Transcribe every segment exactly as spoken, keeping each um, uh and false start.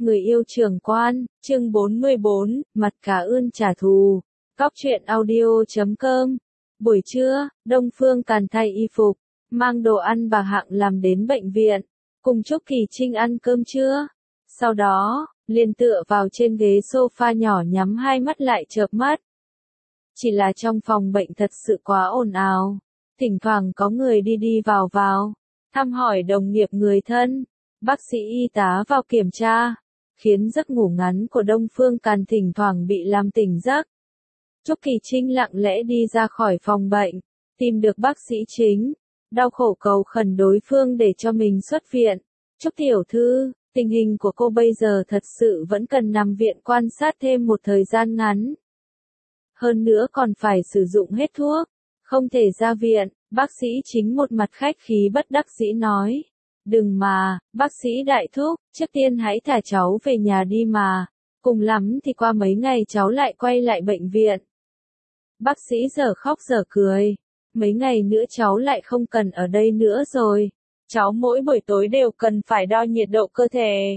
Người yêu trưởng quan, chương bốn mươi bốn, mặt cá ươn trả thù. Cóc truyện audio chấm com. Buổi trưa, Đông Phương Càn thay y phục, mang đồ ăn bà Hạng làm đến bệnh viện, cùng Trúc Kỳ Trinh ăn cơm trưa. Sau đó, liền tựa vào trên ghế sofa nhỏ nhắm hai mắt lại chợp mắt. Chỉ là trong phòng bệnh thật sự quá ồn ào, thỉnh thoảng có người đi đi vào vào, thăm hỏi đồng nghiệp người thân, bác sĩ y tá vào kiểm tra, khiến giấc ngủ ngắn của Đông Phương Càn thỉnh thoảng bị làm tỉnh giấc. Trúc Kỳ Trinh lặng lẽ đi ra khỏi phòng bệnh, tìm được bác sĩ chính, đau khổ cầu khẩn đối phương để cho mình xuất viện. Trúc tiểu thư, tình hình của cô bây giờ thật sự vẫn cần nằm viện quan sát thêm một thời gian ngắn. Hơn nữa còn phải sử dụng hết thuốc, không thể ra viện, bác sĩ chính một mặt khách khí bất đắc dĩ nói. Đừng mà, bác sĩ đại thúc, trước tiên hãy thả cháu về nhà đi mà, cùng lắm thì qua mấy ngày cháu lại quay lại bệnh viện. Bác sĩ giờ khóc giờ cười, mấy ngày nữa cháu lại không cần ở đây nữa rồi, cháu mỗi buổi tối đều cần phải đo nhiệt độ cơ thể.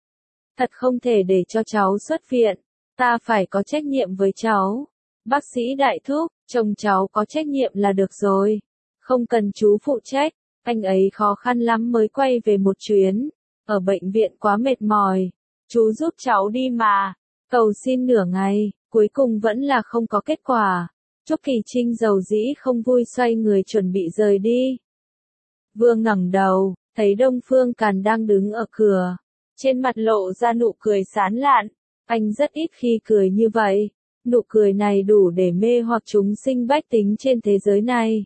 Thật không thể để cho cháu xuất viện, ta phải có trách nhiệm với cháu. Bác sĩ đại thúc, chồng cháu có trách nhiệm là được rồi, không cần chú phụ trách. Anh ấy khó khăn lắm mới quay về một chuyến, ở bệnh viện quá mệt mỏi, chú giúp cháu đi mà, cầu xin nửa ngày, cuối cùng vẫn là không có kết quả. Trúc Kỳ Trinh dầu dĩ không vui xoay người chuẩn bị rời đi. Vừa ngẩng đầu, thấy Đông Phương Càn đang đứng ở cửa, trên mặt lộ ra nụ cười sán lạn, anh rất ít khi cười như vậy, nụ cười này đủ để mê hoặc chúng sinh bách tính trên thế giới này.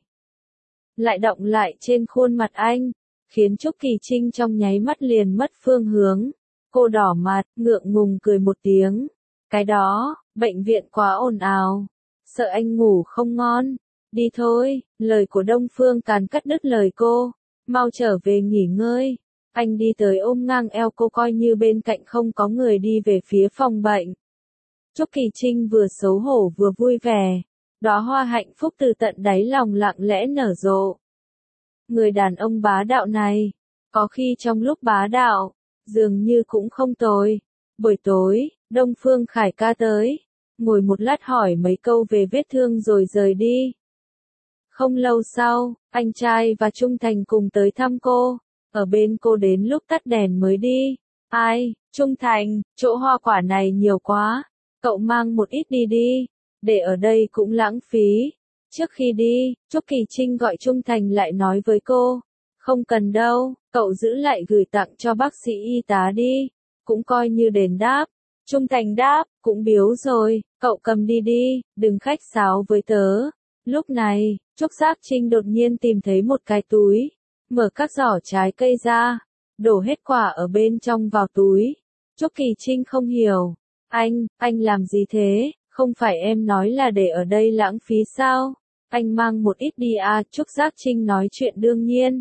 Lại động lại trên khuôn mặt anh, khiến Trúc Kỳ Trinh trong nháy mắt liền mất phương hướng. Cô đỏ mặt, ngượng ngùng cười một tiếng. Cái đó, bệnh viện quá ồn ào, sợ anh ngủ không ngon. Đi thôi, lời của Đông Phương Càn cắt đứt lời cô. Mau trở về nghỉ ngơi. Anh đi tới ôm ngang eo cô coi như bên cạnh không có người đi về phía phòng bệnh. Trúc Kỳ Trinh vừa xấu hổ vừa vui vẻ. Đóa hoa hạnh phúc từ tận đáy lòng lặng lẽ nở rộ. Người đàn ông bá đạo này, có khi trong lúc bá đạo, dường như cũng không tồi. Buổi tối, Đông Phương Khải ca tới, ngồi một lát hỏi mấy câu về vết thương rồi rời đi. Không lâu sau, anh trai và Trung Thành cùng tới thăm cô, ở bên cô đến lúc tắt đèn mới đi. Ai, Trung Thành, chỗ hoa quả này nhiều quá, cậu mang một ít đi đi. Để ở đây cũng lãng phí. Trước khi đi, Trúc Kỳ Trinh gọi Trung Thành lại nói với cô. Không cần đâu, cậu giữ lại gửi tặng cho bác sĩ y tá đi. Cũng coi như đền đáp. Trung Thành đáp, cũng biếu rồi, cậu cầm đi đi, đừng khách sáo với tớ. Lúc này, Trúc Giác Trinh đột nhiên tìm thấy một cái túi. Mở các giỏ trái cây ra. Đổ hết quả ở bên trong vào túi. Trúc Kỳ Trinh không hiểu. Anh, anh làm gì thế? Không phải em nói là để ở đây lãng phí sao? Anh mang một ít đi à, Trúc Giác Trinh nói chuyện đương nhiên.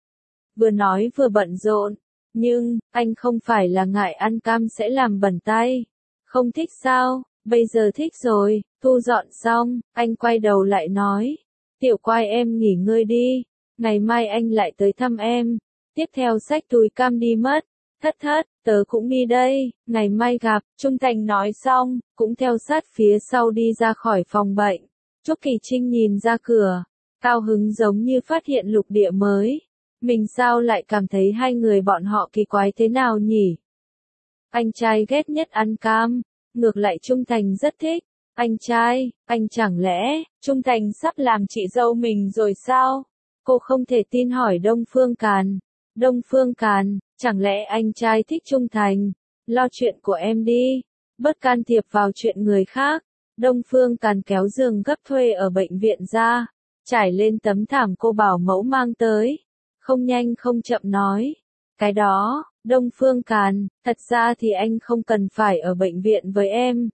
Vừa nói vừa bận rộn, nhưng, anh không phải là ngại ăn cam sẽ làm bẩn tay. Không thích sao? Bây giờ thích rồi, thu dọn xong, anh quay đầu lại nói. Tiểu Quai em nghỉ ngơi đi, ngày mai anh lại tới thăm em. Tiếp theo xách túi cam đi mất. Thất thất, tớ cũng đi đây, ngày mai gặp. Trung Thành nói xong, cũng theo sát phía sau đi ra khỏi phòng bệnh. Trúc Kỳ Trinh nhìn ra cửa, cao hứng giống như phát hiện lục địa mới. Mình sao lại cảm thấy hai người bọn họ kỳ quái thế nào nhỉ? Anh trai ghét nhất ăn cam, ngược lại Trung Thành rất thích. Anh trai, anh chẳng lẽ, Trung Thành sắp làm chị dâu mình rồi sao? Cô không thể tin hỏi Đông Phương Càn. Đông Phương Càn, chẳng lẽ anh trai thích Trung Thành? Lo chuyện của em đi, bớt can thiệp vào chuyện người khác. Đông Phương Càn kéo giường gấp thuê ở bệnh viện ra, trải lên tấm thảm cô bảo mẫu mang tới. Không nhanh không chậm nói. Cái đó, Đông Phương Càn, thật ra thì anh không cần phải ở bệnh viện với em.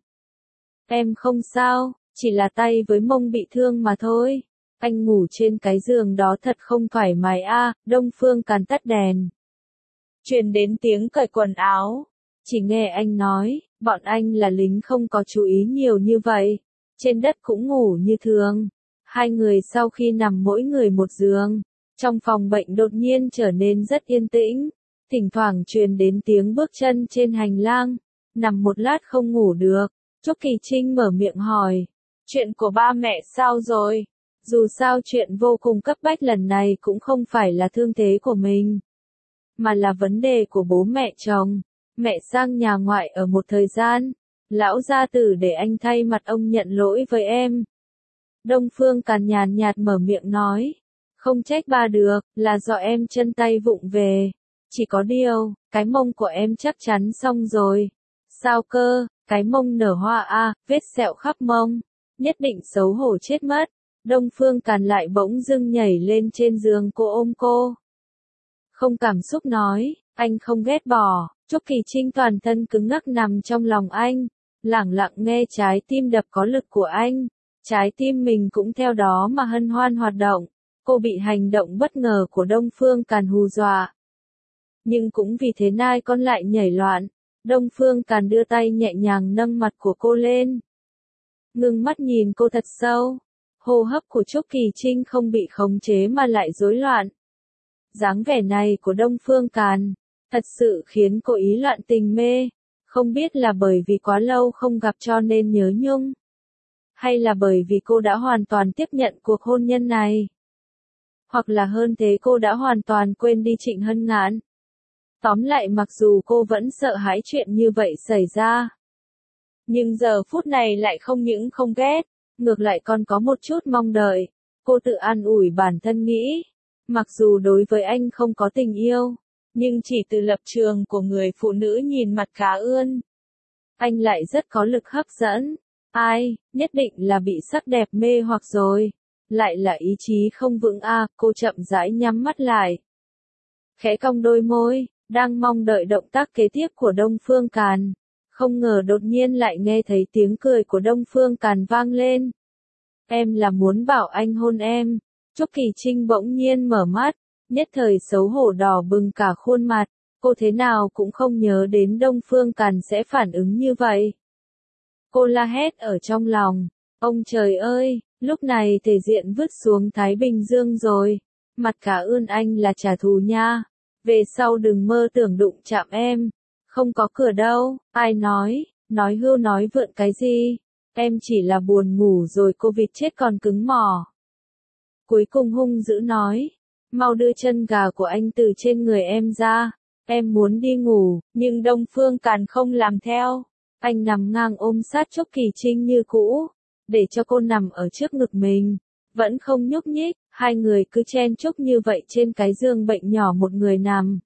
Em không sao, chỉ là tay với mông bị thương mà thôi. Anh ngủ trên cái giường đó thật không thoải mái a. À, Đông Phương Càn tắt đèn. Truyền đến tiếng cởi quần áo. Chỉ nghe anh nói, bọn anh là lính không có chú ý nhiều như vậy. Trên đất cũng ngủ như thường. Hai người sau khi nằm mỗi người một giường, trong phòng bệnh đột nhiên trở nên rất yên tĩnh. Thỉnh thoảng truyền đến tiếng bước chân trên hành lang. Nằm một lát không ngủ được, Trúc Kỳ Trinh mở miệng hỏi. Chuyện của ba mẹ sao rồi? Dù sao chuyện vô cùng cấp bách lần này cũng không phải là thương thế của mình, mà là vấn đề của bố mẹ chồng. Mẹ sang nhà ngoại ở một thời gian, lão gia tử để anh thay mặt ông nhận lỗi với em. Đông Phương Càn nhàn nhạt mở miệng nói. Không trách ba được, là do em chân tay vụng về. Chỉ có điều, cái mông của em chắc chắn xong rồi. Sao cơ, cái mông nở hoa à, vết sẹo khắp mông. Nhất định xấu hổ chết mất. Đông Phương Càn lại bỗng dưng nhảy lên trên giường cô ôm cô. Không cảm xúc nói, anh không ghét bỏ. Trúc Kỳ Trinh toàn thân cứng ngắc nằm trong lòng anh, lẳng lặng nghe trái tim đập có lực của anh. Trái tim mình cũng theo đó mà hân hoan hoạt động. Cô bị hành động bất ngờ của Đông Phương Càn hù dọa. Nhưng cũng vì thế nai con lại nhảy loạn. Đông Phương Càn đưa tay nhẹ nhàng nâng mặt của cô lên. Ngưng mắt nhìn cô thật sâu. Hô hấp của Trúc Kỳ Trinh không bị khống chế mà lại rối loạn. Dáng vẻ này của Đông Phương Càn, thật sự khiến cô ý loạn tình mê. Không biết là bởi vì quá lâu không gặp cho nên nhớ nhung, hay là bởi vì cô đã hoàn toàn tiếp nhận cuộc hôn nhân này. Hoặc là hơn thế, cô đã hoàn toàn quên đi Trịnh Hân Ngạn. Tóm lại, mặc dù cô vẫn sợ hãi chuyện như vậy xảy ra, nhưng giờ phút này lại không những không ghét, ngược lại còn có một chút mong đợi. Cô tự an ủi bản thân nghĩ, mặc dù đối với anh không có tình yêu, nhưng chỉ từ lập trường của người phụ nữ nhìn mặt cá ươn, anh lại rất có lực hấp dẫn. Ai, nhất định là bị sắc đẹp mê hoặc rồi. Lại là ý chí không vững a à, cô chậm rãi nhắm mắt lại. Khẽ cong đôi môi, đang mong đợi động tác kế tiếp của Đông Phương Càn. Không ngờ đột nhiên lại nghe thấy tiếng cười của Đông Phương Càn vang lên. Em là muốn bảo anh hôn em. Trúc Kỳ Trinh bỗng nhiên mở mắt, nhất thời xấu hổ đỏ bừng cả khuôn mặt. Cô thế nào cũng không nhớ đến Đông Phương Càn sẽ phản ứng như vậy. Cô la hét ở trong lòng. Ông trời ơi, lúc này thể diện vứt xuống Thái Bình Dương rồi. Mặt cả ươn anh là trả thù nha. Về sau đừng mơ tưởng đụng chạm em. Không có cửa đâu. Ai nói, nói hưu nói vượn cái gì. Em chỉ là buồn ngủ rồi, cô vịt chết còn cứng mỏ. Cuối cùng hung dữ nói. Mau đưa chân gà của anh từ trên người em ra. Em muốn đi ngủ, nhưng Đông Phương Càn không làm theo. Anh nằm ngang ôm sát Trúc Kỳ Trinh như cũ, để cho cô nằm ở trước ngực mình, vẫn không nhúc nhích. Hai người cứ chen chúc như vậy trên cái giường bệnh nhỏ một người nằm.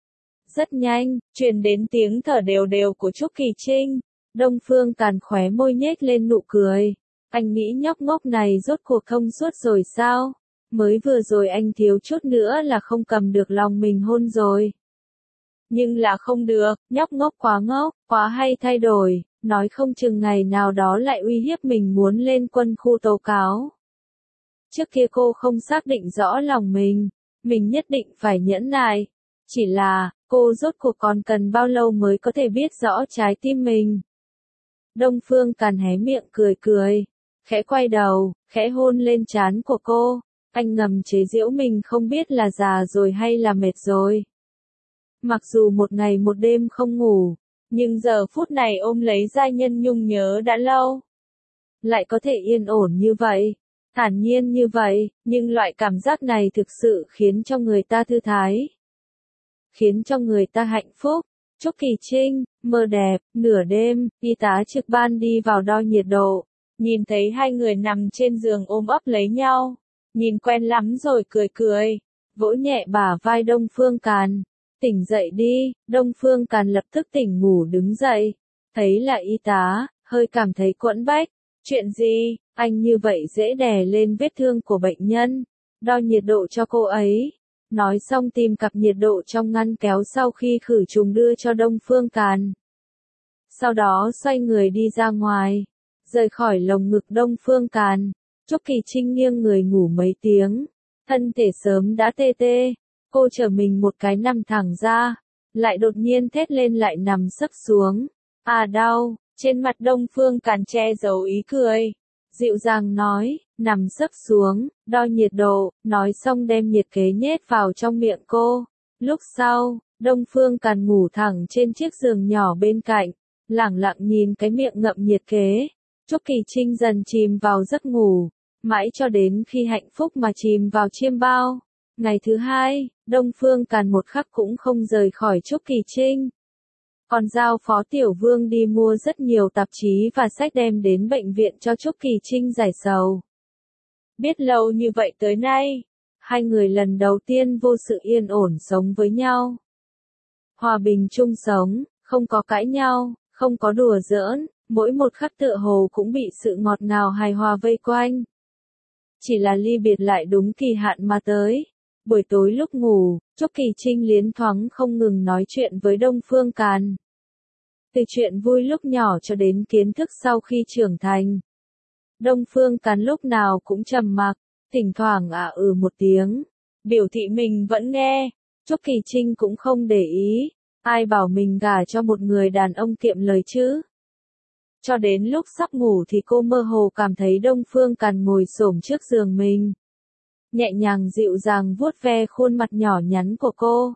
Rất nhanh, truyền đến tiếng thở đều đều của Trúc Kỳ Trinh. Đông Phương Càn khóe môi nhếch lên nụ cười. Anh nghĩ nhóc ngốc này rốt cuộc thông suốt rồi sao? Mới vừa rồi anh thiếu chút nữa là không cầm được lòng mình hôn rồi. Nhưng là không được, nhóc ngốc quá ngốc, quá hay thay đổi, nói không chừng ngày nào đó lại uy hiếp mình muốn lên quân khu tố cáo. Trước kia cô không xác định rõ lòng mình, mình nhất định phải nhẫn nại. Chỉ là, cô rốt cuộc còn cần bao lâu mới có thể biết rõ trái tim mình. Đông Phương Càn hé miệng cười cười, khẽ quay đầu, khẽ hôn lên trán của cô. Anh ngầm chế giễu mình không biết là già rồi hay là mệt rồi. Mặc dù một ngày một đêm không ngủ, nhưng giờ phút này ôm lấy giai nhân nhung nhớ đã lâu. Lại có thể yên ổn như vậy, thản nhiên như vậy, nhưng loại cảm giác này thực sự khiến cho người ta thư thái. Khiến cho người ta hạnh phúc. Trúc Kỳ Trinh, mơ đẹp, nửa đêm, y tá trực ban đi vào đo nhiệt độ. Nhìn thấy hai người nằm trên giường ôm ấp lấy nhau. Nhìn quen lắm rồi cười cười. Vỗ nhẹ bả vai Đông Phương Càn. Tỉnh dậy đi. Đông Phương Càn lập tức tỉnh ngủ đứng dậy. Thấy là y tá, hơi cảm thấy quẫn bách. Chuyện gì, anh như vậy dễ đè lên vết thương của bệnh nhân. Đo nhiệt độ cho cô ấy. Nói xong tìm cặp nhiệt độ trong ngăn kéo sau khi khử trùng đưa cho Đông Phương Càn. Sau đó xoay người đi ra ngoài. Rời khỏi lồng ngực Đông Phương Càn. Trúc Kỳ Trinh nghiêng người ngủ mấy tiếng. Thân thể sớm đã tê tê. Cô trở mình một cái nằm thẳng ra. Lại đột nhiên thét lên lại nằm sấp xuống. À đau. Trên mặt Đông Phương Càn che giấu ý cười. Dịu dàng nói, nằm sấp xuống, đo nhiệt độ, nói xong đem nhiệt kế nhét vào trong miệng cô. Lúc sau, Đông Phương Càn ngủ thẳng trên chiếc giường nhỏ bên cạnh, lẳng lặng nhìn cái miệng ngậm nhiệt kế. Trúc Kỳ Trinh dần chìm vào giấc ngủ, mãi cho đến khi hạnh phúc mà chìm vào chiêm bao. Ngày thứ hai, Đông Phương Càn một khắc cũng không rời khỏi Trúc Kỳ Trinh. Còn giao Phó Tiểu Vương đi mua rất nhiều tạp chí và sách đem đến bệnh viện cho Trúc Kỳ Trinh giải sầu. Biết lâu như vậy tới nay, hai người lần đầu tiên vô sự yên ổn sống với nhau. Hòa bình chung sống, không có cãi nhau, không có đùa giỡn, mỗi một khắc tựa hồ cũng bị sự ngọt ngào hài hòa vây quanh. Chỉ là ly biệt lại đúng kỳ hạn mà tới. Buổi tối lúc ngủ, Trúc Kỳ Trinh liến thoáng không ngừng nói chuyện với Đông Phương Càn. Từ chuyện vui lúc nhỏ cho đến kiến thức sau khi trưởng thành. Đông Phương Càn lúc nào cũng trầm mặc, thỉnh thoảng ả ừ một tiếng, biểu thị mình vẫn nghe. Trúc Kỳ Trinh cũng không để ý, ai bảo mình gả cho một người đàn ông kiệm lời chứ. Cho đến lúc sắp ngủ thì cô mơ hồ cảm thấy Đông Phương Càn ngồi xổm trước giường mình. Nhẹ nhàng dịu dàng vuốt ve khuôn mặt nhỏ nhắn của cô.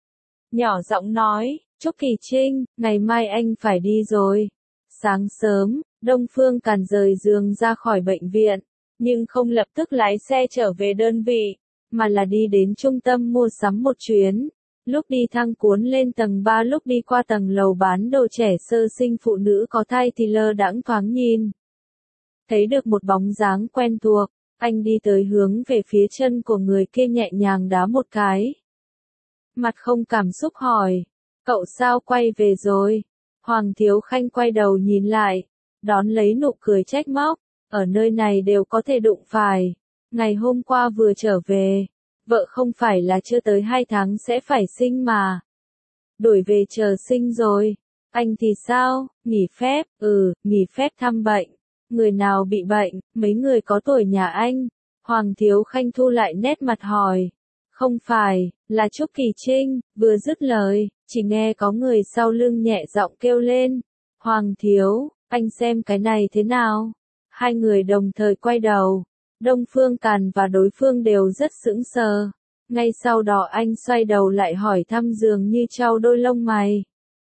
Nhỏ giọng nói, Trúc Kỳ Trinh, ngày mai anh phải đi rồi. Sáng sớm, Đông Phương Càn rời giường ra khỏi bệnh viện, nhưng không lập tức lái xe trở về đơn vị, mà là đi đến trung tâm mua sắm một chuyến. Lúc đi thang cuốn lên tầng ba, lúc đi qua tầng lầu bán đồ trẻ sơ sinh phụ nữ có thai thì lơ đãng thoáng nhìn. Thấy được một bóng dáng quen thuộc, anh đi tới hướng về phía chân của người kia nhẹ nhàng đá một cái. Mặt không cảm xúc hỏi, cậu sao quay về rồi? Hoàng Thiếu Khanh quay đầu nhìn lại, đón lấy nụ cười trách móc, ở nơi này đều có thể đụng phải. Ngày hôm qua vừa trở về, vợ không phải là chưa tới hai tháng sẽ phải sinh mà. Đổi về chờ sinh rồi. Anh thì sao? Nghỉ phép? Ừ, nghỉ phép thăm bệnh. Người nào bị bệnh? Mấy người có tuổi nhà anh? Hoàng Thiếu Khanh thu lại nét mặt hỏi. Không phải, là Trúc Kỳ Trinh. Vừa dứt lời, chỉ nghe có người sau lưng nhẹ giọng kêu lên. Hoàng Thiếu, anh xem cái này thế nào? Hai người đồng thời quay đầu. Đông Phương Càn và đối phương đều rất sững sờ. Ngay sau đó anh xoay đầu lại hỏi thăm dường như trao đôi lông mày.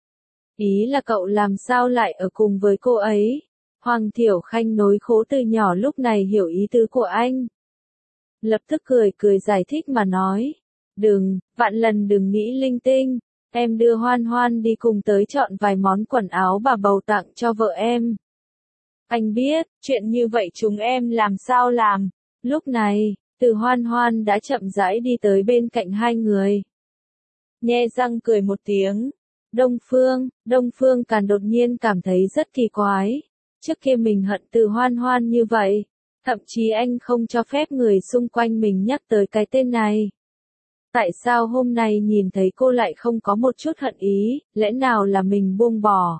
Ý là cậu làm sao lại ở cùng với cô ấy? Hoàng Thiểu Khanh nối khố từ nhỏ lúc này hiểu ý tứ của anh. Lập tức cười cười giải thích mà nói. Đừng, vạn lần đừng nghĩ linh tinh. Em đưa Hoan Hoan đi cùng tới chọn vài món quần áo bà bầu tặng cho vợ em. Anh biết, chuyện như vậy chúng em làm sao làm. Lúc này, Từ Hoan Hoan đã chậm rãi đi tới bên cạnh hai người. Nhe răng cười một tiếng. Đông Phương, Đông Phương Càn đột nhiên cảm thấy rất kỳ quái. Trước kia mình hận Từ Hoan Hoan như vậy. Thậm chí anh không cho phép người xung quanh mình nhắc tới cái tên này. Tại sao hôm nay nhìn thấy cô lại không có một chút hận ý, lẽ nào là mình buông bỏ?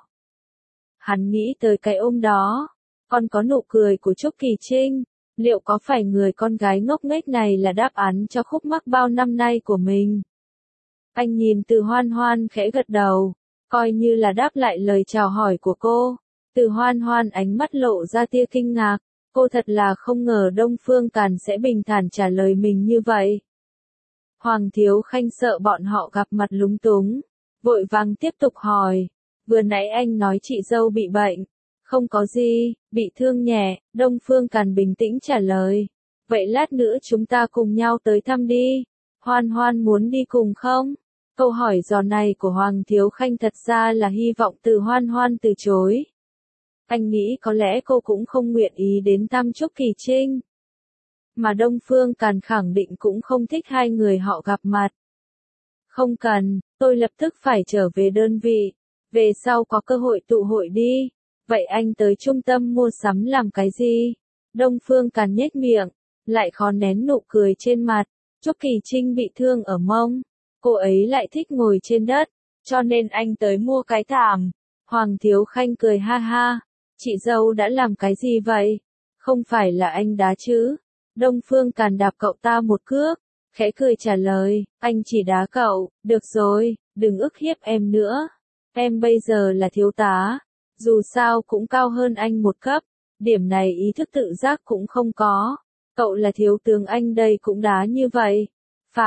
Hắn nghĩ tới cái ôm đó. Còn có nụ cười của Trúc Kỳ Trinh. Liệu có phải người con gái ngốc nghếch này là đáp án cho khúc mắc bao năm nay của mình? Anh nhìn Từ Hoan Hoan khẽ gật đầu, coi như là đáp lại lời chào hỏi của cô. Từ Hoan Hoan ánh mắt lộ ra tia kinh ngạc, cô thật là không ngờ Đông Phương Càn sẽ bình thản trả lời mình như vậy. Hoàng Thiếu Khanh sợ bọn họ gặp mặt lúng túng, vội vàng tiếp tục hỏi, vừa nãy anh nói chị dâu bị bệnh. Không có gì, bị thương nhẹ, Đông Phương Càn bình tĩnh trả lời. Vậy lát nữa chúng ta cùng nhau tới thăm đi. Hoan Hoan muốn đi cùng không? Câu hỏi dò này của Hoàng Thiếu Khanh thật ra là hy vọng Từ Hoan Hoan từ chối. Anh nghĩ có lẽ cô cũng không nguyện ý đến thăm Trúc Kỳ Trinh. Mà Đông Phương Càn khẳng định cũng không thích hai người họ gặp mặt. Không cần, tôi lập tức phải trở về đơn vị. Về sau có cơ hội tụ hội đi. Vậy anh tới trung tâm mua sắm làm cái gì? Đông Phương Càn nhếch miệng, lại khó nén nụ cười trên mặt. Trúc Kỳ Trinh bị thương ở mông. Cô ấy lại thích ngồi trên đất, cho nên anh tới mua cái thảm. Hoàng Thiếu Khanh cười ha ha. Chị dâu đã làm cái gì vậy? Không phải là anh đá chứ? Đông Phương Càn đạp cậu ta một cước, khẽ cười trả lời, anh chỉ đá cậu, được rồi, đừng ức hiếp em nữa. Em bây giờ là thiếu tá. Dù sao cũng cao hơn anh một cấp, điểm này ý thức tự giác cũng không có. Cậu là thiếu tướng anh đây cũng đá như vậy. Phải,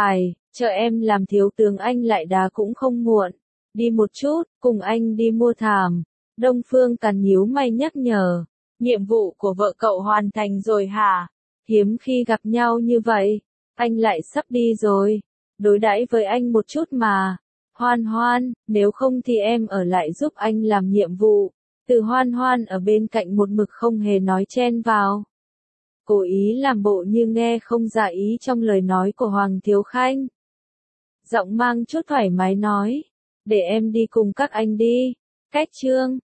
Chờ em làm thiếu tướng anh lại đá cũng không muộn. Đi một chút, cùng anh đi mua thảm. Đông Phương Càn nhíu mày nhắc nhở. Nhiệm vụ của vợ cậu hoàn thành rồi hả? Hiếm khi gặp nhau như vậy. Anh lại sắp đi rồi. Đối đãi với anh một chút mà. Hoan Hoan, nếu không thì em ở lại giúp anh làm nhiệm vụ. Từ Hoan Hoan ở bên cạnh một mực không hề nói chen vào. Cố ý làm bộ như nghe không ra ý trong lời nói của Hoàng Thiếu Khanh. Giọng mang chút thoải mái nói. Để em đi cùng các anh đi. Cách chương.